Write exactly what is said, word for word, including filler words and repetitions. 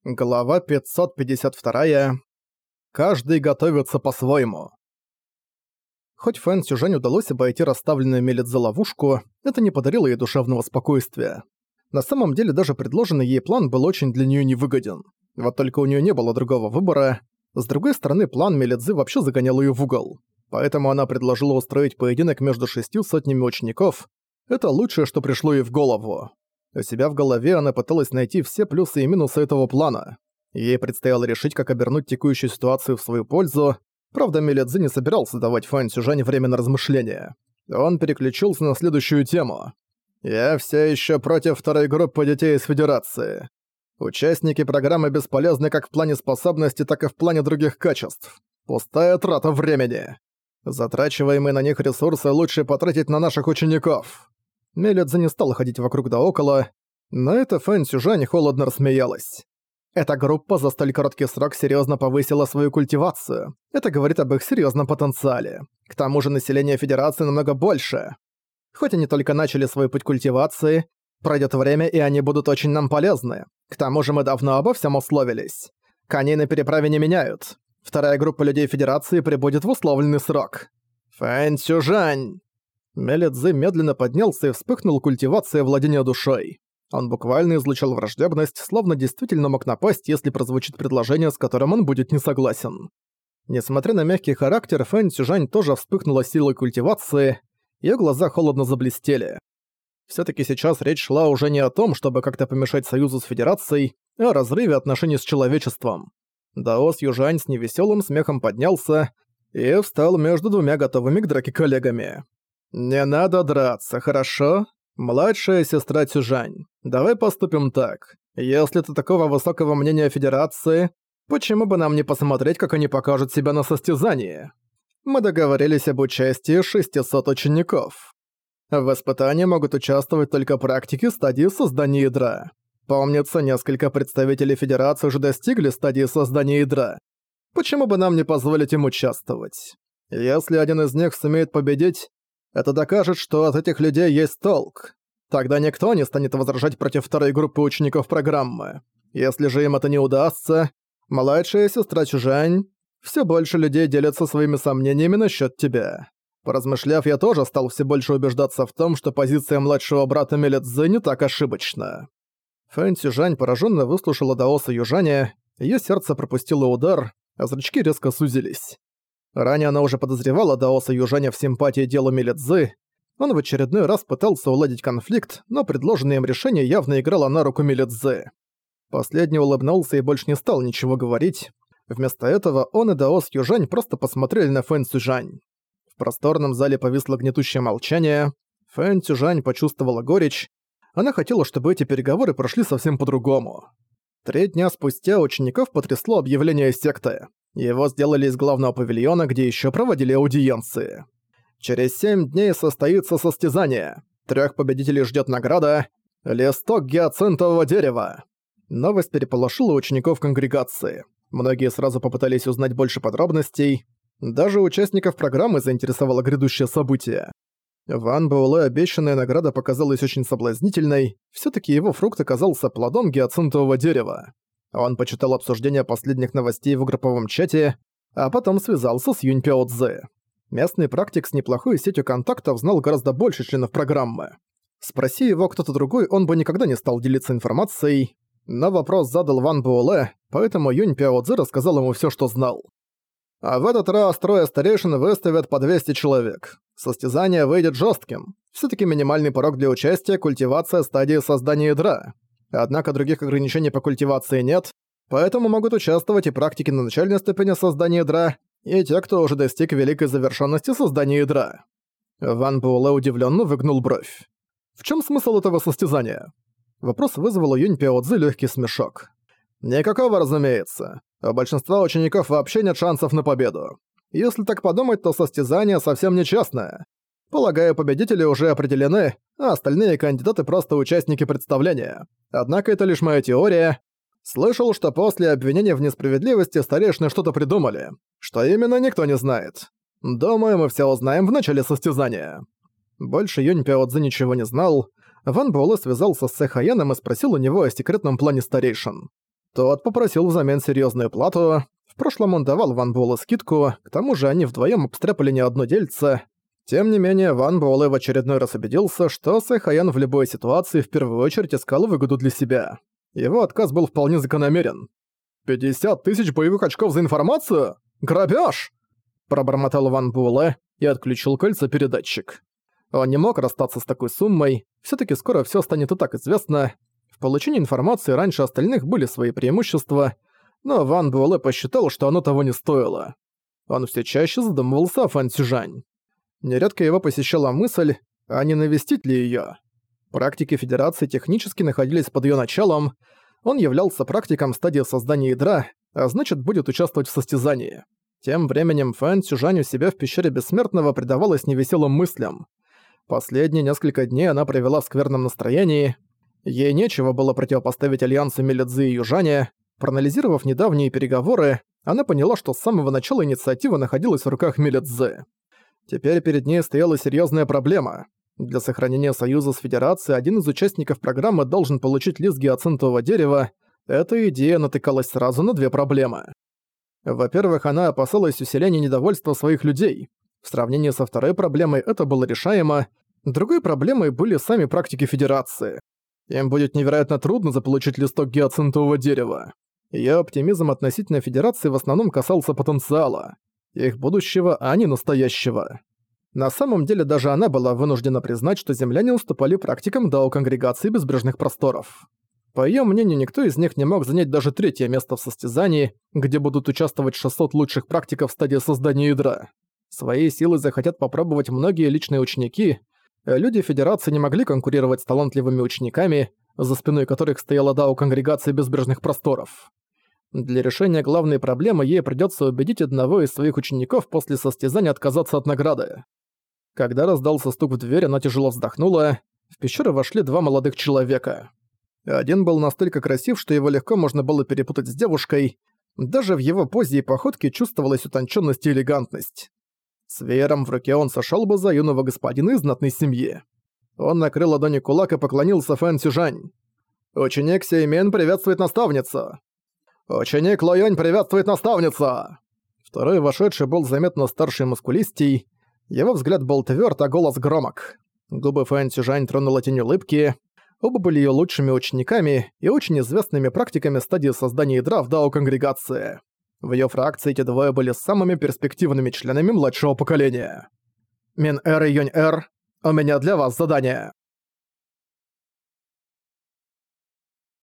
Глава пятьсот пятьдесят два. Каждый готовится по-своему. Хоть Фэн Сюжань удалось обойти расставленную Мелидзе ловушку, это не подарило ей душевного спокойствия. На самом деле даже предложенный ей план был очень для неё невыгоден. Вот только у неё не было другого выбора. С другой стороны, план Мелидзе вообще загонял её в угол. Поэтому она предложила устроить поединок между шестью сотнями учеников. Это лучшее, что пришло ей в голову. У себя в голове она пыталась найти все плюсы и минусы этого плана. Ей предстояло решить, как обернуть текущую ситуацию в свою пользу. Правда, Мелидзе не собирался давать Фэн Сюжань время на размышления. Он переключился на следующую тему. «Я все еще против второй группы детей из Федерации. Участники программы бесполезны как в плане способностей, так и в плане других качеств. Пустая трата времени. Затрачиваемые на них ресурсы лучше потратить на наших учеников». Мелидзе не стала ходить вокруг да около, но эта Фэн Сюжань холодно рассмеялась. Эта группа за столь короткий срок серьезно повысила свою культивацию. Это говорит об их серьезном потенциале. К тому же население Федерации намного больше. Хоть они только начали свой путь культивации, пройдет время, и они будут очень нам полезны. К тому же мы давно обо всем условились. Коней на переправе не меняют. Вторая группа людей Федерации прибудет в условленный срок. Фэн Сюжань! Мелидзе медленно поднялся и вспыхнул культивация владения душой. Он буквально излучал враждебность, словно действительно мог напасть, если прозвучит предложение, с которым он будет не согласен. Несмотря на мягкий характер, Фэн Сюжань тоже вспыхнула силой культивации, её глаза холодно заблестели. Всё-таки сейчас речь шла уже не о том, чтобы как-то помешать союзу с Федерацией, а о разрыве отношений с человечеством. Дао Сюжань с невесёлым смехом поднялся и встал между двумя готовыми к драке коллегами. «Не надо драться, хорошо? Младшая сестра Сюжань, давай поступим так. Если ты такого высокого мнения о Федерации, почему бы нам не посмотреть, как они покажут себя на состязании? Мы договорились об участии шестисот учеников. В испытании могут участвовать только практики стадии создания ядра. Помнится, несколько представителей Федерации уже достигли стадии создания ядра. Почему бы нам не позволить им участвовать? Если один из них сумеет победить, это докажет, что от этих людей есть толк. Тогда никто не станет возражать против второй группы учеников программы. Если же им это не удастся, младшая сестра Сюжань, все больше людей делятся своими сомнениями насчет тебя. Поразмышляв, я тоже стал все больше убеждаться в том, что позиция младшего брата Мелидзе не так ошибочна». Фэн Сюжань пораженно выслушала Даоса Южаня, ее сердце пропустило удар, а зрачки резко сузились. Ранее она уже подозревала Даоса Южаня в симпатии делу Мелидзе. Он в очередной раз пытался уладить конфликт, но предложенное им решение явно играло на руку Мелидзе. Последний улыбнулся и больше не стал ничего говорить. Вместо этого он и Даос Южань просто посмотрели на Фэн Сюжань. В просторном зале повисло гнетущее молчание. Фэн Сюжань почувствовала горечь. Она хотела, чтобы эти переговоры прошли совсем по-другому. Три дня спустя учеников потрясло объявление секты. Его сделали из главного павильона, где еще проводили аудиенции. Через семь дней состоится состязание. Трех победителей ждет награда — листок гиацинтового дерева. Новость переполошила учеников конгрегации. Многие сразу попытались узнать больше подробностей. Даже участников программы заинтересовало грядущее событие. Ван Буэлэ обещанная награда показалась очень соблазнительной. Всё-таки его фрукт оказался плодом гиацинтового дерева. Он почитал обсуждение последних новостей в групповом чате, а потом связался с Юнь Пяо Цзэ. Местный практик с неплохой сетью контактов знал гораздо больше членов программы. Спроси его кто-то другой, он бы никогда не стал делиться информацией. Но вопрос задал Ван Буэлэ, поэтому Юнь Пяо Цзэ рассказал ему всё, что знал. А в этот раз трое старейшин выставят по двести человек. Состязание выйдет жёстким. Всё-таки минимальный порог для участия — культивация стадии создания ядра. Однако других ограничений по культивации нет, поэтому могут участвовать и практики на начальной ступени создания ядра, и те, кто уже достиг великой завершенности создания ядра. Ван Буэлэ удивленно выгнул бровь. В чем смысл этого состязания? Вопрос вызвал у Юнь Пяо Цзы легкий смешок. Никакого, разумеется. У большинства учеников вообще нет шансов на победу. Если так подумать, то состязание совсем нечестное. Полагаю, победители уже определены, а остальные кандидаты просто участники представления. Однако это лишь моя теория. Слышал, что после обвинения в несправедливости старейшины что-то придумали. Что именно, никто не знает. Думаю, мы все узнаем в начале состязания. Больше Юнь Пяо Цзы ничего не знал. Ван Буэлэ связался с Сэ Хаяном и спросил у него о секретном плане старейшин. Тот попросил взамен серьезную плату. В прошлом он давал Ван Буэлэ скидку, к тому же они вдвоем обстряпали не одно дельце. Тем не менее, Ван Буэлэ в очередной раз убедился, что Сэхаян в любой ситуации в первую очередь искал выгоду для себя. Его отказ был вполне закономерен. «пятьдесят тысяч боевых очков за информацию? Грабеж!» Пробормотал Ван Буэлэ и отключил кольцо-передатчик. Он не мог расстаться с такой суммой, всё-таки скоро всё станет и так известно. В получении информации раньше остальных были свои преимущества, но Ван Буэлэ посчитал, что оно того не стоило. Он всё чаще задумывался о Фэн Цзюжань. Нередко его посещала мысль, а не навестить ли её. Практики Федерации технически находились под её началом, он являлся практиком стадии создания ядра, а значит будет участвовать в состязании. Тем временем Фэн Цзюжань у себя в пещере Бессмертного предавалась невеселым мыслям. Последние несколько дней она провела в скверном настроении. Ей нечего было противопоставить альянсу Милидзы и Южаня. Проанализировав недавние переговоры, она поняла, что с самого начала инициатива находилась в руках Милидзы. Теперь перед ней стояла серьезная проблема. Для сохранения союза с Федерацией один из участников программы должен получить лист гиацинтового дерева. Эта идея натыкалась сразу на две проблемы. Во-первых, она опасалась усиления недовольства своих людей. В сравнении со второй проблемой это было решаемо. Другой проблемой были сами практики Федерации. Им будет невероятно трудно заполучить листок гиацинтового дерева. Её оптимизм относительно Федерации в основном касался потенциала. Их будущего, а не настоящего. На самом деле даже она была вынуждена признать, что земляне уступали практикам Дао-конгрегации Безбрежных Просторов. По её мнению, никто из них не мог занять даже третье место в состязании, где будут участвовать шестьсот лучших практиков в стадии создания ядра. Своей силой захотят попробовать многие личные ученики. Люди Федерации не могли конкурировать с талантливыми учениками, за спиной которых стояла Дао-конгрегация Безбрежных Просторов. Для решения главной проблемы ей придётся убедить одного из своих учеников после состязания отказаться от награды. Когда раздался стук в дверь, она тяжело вздохнула. В пещеру вошли два молодых человека. Один был настолько красив, что его легко можно было перепутать с девушкой. Даже в его позе и походке чувствовалась утонченность и элегантность. С веером в руке он сошел бы за юного господина из знатной семьи. Он накрыл ладони кулак и поклонился Фэн Цзюжань. «Ученик Сеймен приветствует наставницу!» «Ученик Лоянь приветствует наставницу!» Второй вошедший был заметно старше и мускулистей. Его взгляд был твёрд, а голос громок. Губы Фэн Цзюжань тронула тень улыбки. Оба были её лучшими учениками и очень известными практиками стадии создания ядра в Дао-конгрегации. В её фракции эти двое были самыми перспективными членами младшего поколения. «Мин-эр и Юнь-эр, у меня для вас задание».